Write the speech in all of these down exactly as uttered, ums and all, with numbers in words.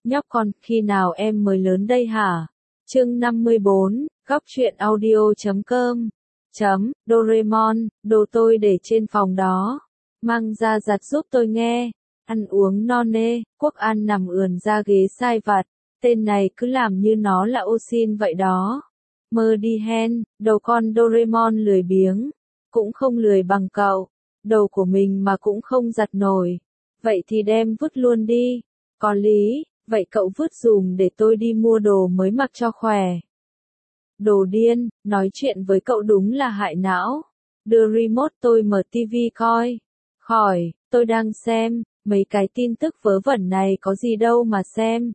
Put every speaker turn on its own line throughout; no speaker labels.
Nhóc con, khi nào em mới lớn đây hả? Chương năm mươi bốn, góc truyện audio chấm com. Chấm, Doraemon, đồ tôi để trên phòng đó. Mang ra giặt giúp tôi nghe. Ăn uống no nê, Quốc An nằm ườn ra ghế sai vặt. Tên này cứ làm như nó là ô xin vậy đó. Mơ đi hen, đầu con Doraemon lười biếng. Cũng không lười bằng cậu. Đầu của mình mà cũng không giặt nổi. Vậy thì đem vứt luôn đi. Có lý, vậy cậu vứt dùm để tôi đi mua đồ mới mặc cho khỏe. Đồ điên, nói chuyện với cậu đúng là hại não. Đưa remote tôi mở tivi coi. Khỏi, tôi đang xem, mấy cái tin tức vớ vẩn này có gì đâu mà xem.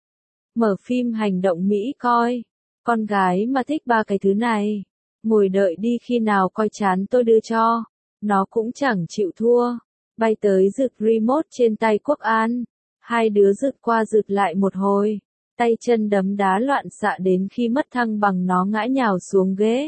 Mở phim hành động Mỹ coi. Con gái mà thích ba cái thứ này. Ngồi đợi đi, khi nào coi chán tôi đưa cho. Nó cũng chẳng chịu thua. Bay tới giựt remote trên tay Quốc An. Hai đứa rượt qua rượt lại một hồi. Tay chân đấm đá loạn xạ đến khi mất thăng bằng nó ngã nhào xuống ghế.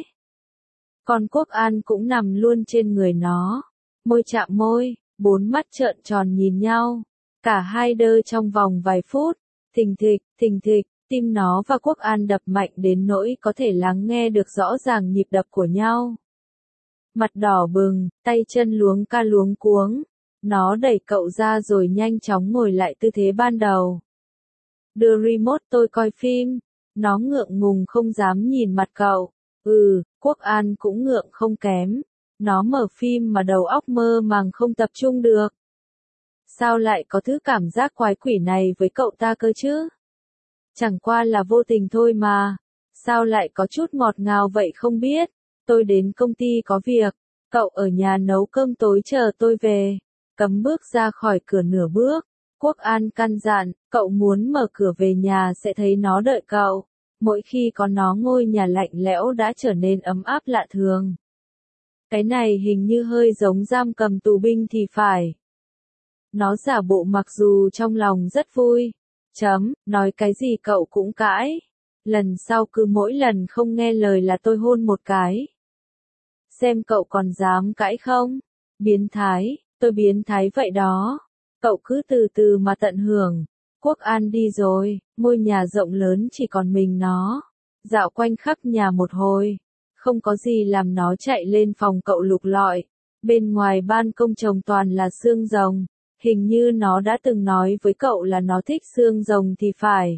Còn Quốc An cũng nằm luôn trên người nó. Môi chạm môi, bốn mắt trợn tròn nhìn nhau. Cả hai đơ trong vòng vài phút. Thình thịch, thình thịch, tim nó và Quốc An đập mạnh đến nỗi có thể lắng nghe được rõ ràng nhịp đập của nhau. Mặt đỏ bừng, tay chân luống ca luống cuống. Nó đẩy cậu ra rồi nhanh chóng ngồi lại tư thế ban đầu. Đưa remote tôi coi phim. Nó ngượng ngùng không dám nhìn mặt cậu. Ừ, Quốc An cũng ngượng không kém. Nó mở phim mà đầu óc mơ màng không tập trung được. Sao lại có thứ cảm giác quái quỷ này với cậu ta cơ chứ? Chẳng qua là vô tình thôi mà. Sao lại có chút ngọt ngào vậy không biết. Tôi đến công ty có việc. Cậu ở nhà nấu cơm tối chờ tôi về. Cấm bước ra khỏi cửa nửa bước. Quốc An căn dặn, cậu muốn mở cửa về nhà sẽ thấy nó đợi cậu. Mỗi khi có nó ngôi nhà lạnh lẽo đã trở nên ấm áp lạ thường. Cái này hình như hơi giống giam cầm tù binh thì phải. Nó giả bộ mặc dù trong lòng rất vui. Chấm, nói cái gì cậu cũng cãi. Lần sau cứ mỗi lần không nghe lời là tôi hôn một cái. Xem cậu còn dám cãi không? Biến thái. Tôi biến thái vậy đó. Cậu cứ từ từ mà tận hưởng. Quốc An đi rồi, ngôi nhà rộng lớn chỉ còn mình nó. Dạo quanh khắp nhà một hồi. Không có gì làm nó chạy lên phòng cậu lục lọi. Bên ngoài ban công trồng toàn là xương rồng. Hình như nó đã từng nói với cậu là nó thích xương rồng thì phải.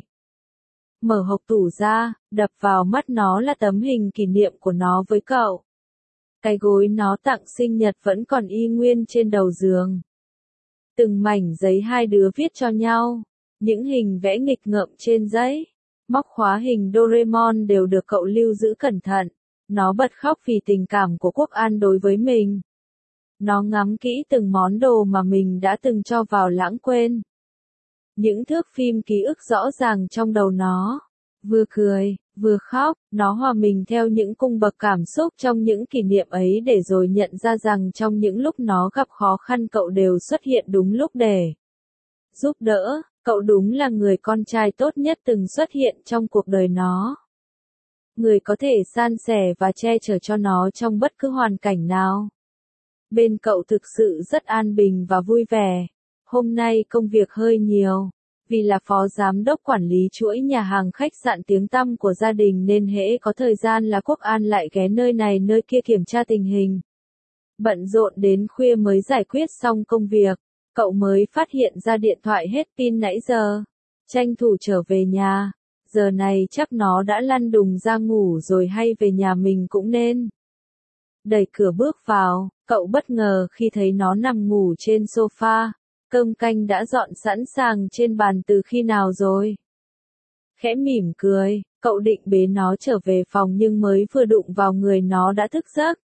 Mở hộc tủ ra, đập vào mắt nó là tấm hình kỷ niệm của nó với cậu. Cái gối nó tặng sinh nhật vẫn còn y nguyên trên đầu giường. Từng mảnh giấy hai đứa viết cho nhau. Những hình vẽ nghịch ngợm trên giấy. Móc khóa hình Doraemon đều được cậu lưu giữ cẩn thận. Nó bật khóc vì tình cảm của Quốc An đối với mình. Nó ngắm kỹ từng món đồ mà mình đã từng cho vào lãng quên. Những thước phim ký ức rõ ràng trong đầu nó. Vừa cười, vừa khóc, nó hòa mình theo những cung bậc cảm xúc trong những kỷ niệm ấy để rồi nhận ra rằng trong những lúc nó gặp khó khăn cậu đều xuất hiện đúng lúc để giúp đỡ. Cậu đúng là người con trai tốt nhất từng xuất hiện trong cuộc đời nó. Người có thể san sẻ và che chở cho nó trong bất cứ hoàn cảnh nào. Bên cậu thực sự rất an bình và vui vẻ. Hôm nay công việc hơi nhiều. Vì là phó giám đốc quản lý chuỗi nhà hàng khách sạn tiếng tăm của gia đình nên hễ có thời gian là Quốc An lại ghé nơi này nơi kia kiểm tra tình hình. Bận rộn đến khuya mới giải quyết xong công việc. Cậu mới phát hiện ra điện thoại hết pin nãy giờ. Tranh thủ trở về nhà. Giờ này chắc nó đã lăn đùng ra ngủ rồi hay về nhà mình cũng nên. Đẩy cửa bước vào, cậu bất ngờ khi thấy nó nằm ngủ trên sofa. Cơm canh đã dọn sẵn sàng trên bàn từ khi nào rồi. Khẽ mỉm cười, cậu định bế nó trở về phòng nhưng mới vừa đụng vào người nó đã thức giấc.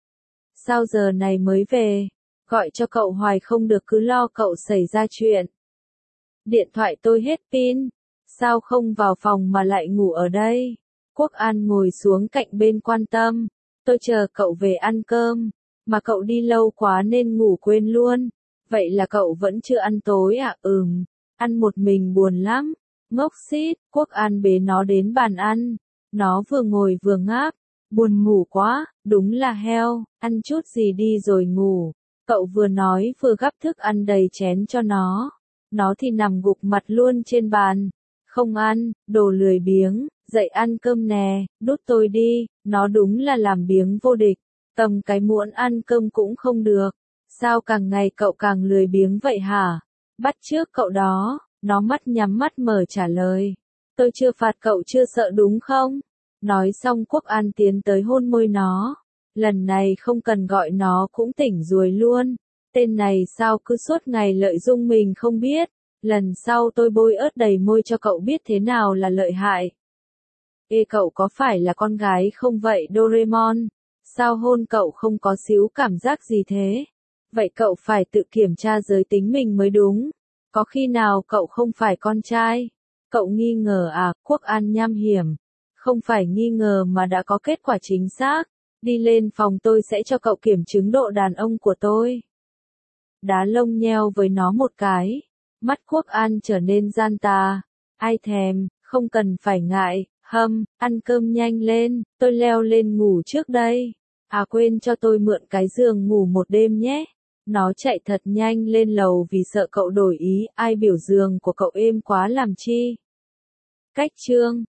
Sao giờ này mới về? Gọi cho cậu hoài không được, cứ lo cậu xảy ra chuyện. Điện thoại tôi hết pin. Sao không vào phòng mà lại ngủ ở đây? Quốc An ngồi xuống cạnh bên quan tâm. Tôi chờ cậu về ăn cơm. Mà cậu đi lâu quá nên ngủ quên luôn. Vậy là cậu vẫn chưa ăn tối à? Ừm. Ăn một mình buồn lắm. Ngốc xít. Quốc An bế nó đến bàn ăn. Nó vừa ngồi vừa ngáp. Buồn ngủ quá. Đúng là heo. Ăn chút gì đi rồi ngủ. Cậu vừa nói vừa gắp thức ăn đầy chén cho nó. Nó thì nằm gục mặt luôn trên bàn. Không ăn, đồ lười biếng, dậy ăn cơm nè, đút tôi đi, nó đúng là làm biếng vô địch. Cầm cái muỗng ăn cơm cũng không được. Sao càng ngày cậu càng lười biếng vậy hả? Bắt chước cậu đó, nó mắt nhắm mắt mở trả lời. Tôi chưa phạt cậu chưa sợ đúng không? Nói xong Quốc An tiến tới hôn môi nó. Lần này không cần gọi nó cũng tỉnh ruồi luôn. Tên này sao cứ suốt ngày lợi dụng mình không biết. Lần sau tôi bôi ớt đầy môi cho cậu biết thế nào là lợi hại. Ê cậu có phải là con gái không vậy Doraemon? Sao hôn cậu không có xíu cảm giác gì thế? Vậy cậu phải tự kiểm tra giới tính mình mới đúng. Có khi nào cậu không phải con trai? Cậu nghi ngờ à? Quốc An nham hiểm. Không phải nghi ngờ mà đã có kết quả chính xác. Đi lên phòng tôi sẽ cho cậu kiểm chứng độ đàn ông của tôi. Đá lông nheo với nó một cái. Mắt Quốc An trở nên gian tà. Ai thèm, không cần phải ngại, hâm, ăn cơm nhanh lên, tôi leo lên ngủ trước đây. À quên cho tôi mượn cái giường ngủ một đêm nhé. Nó chạy thật nhanh lên lầu vì sợ cậu đổi ý, ai biểu giường của cậu êm quá làm chi. Cách chương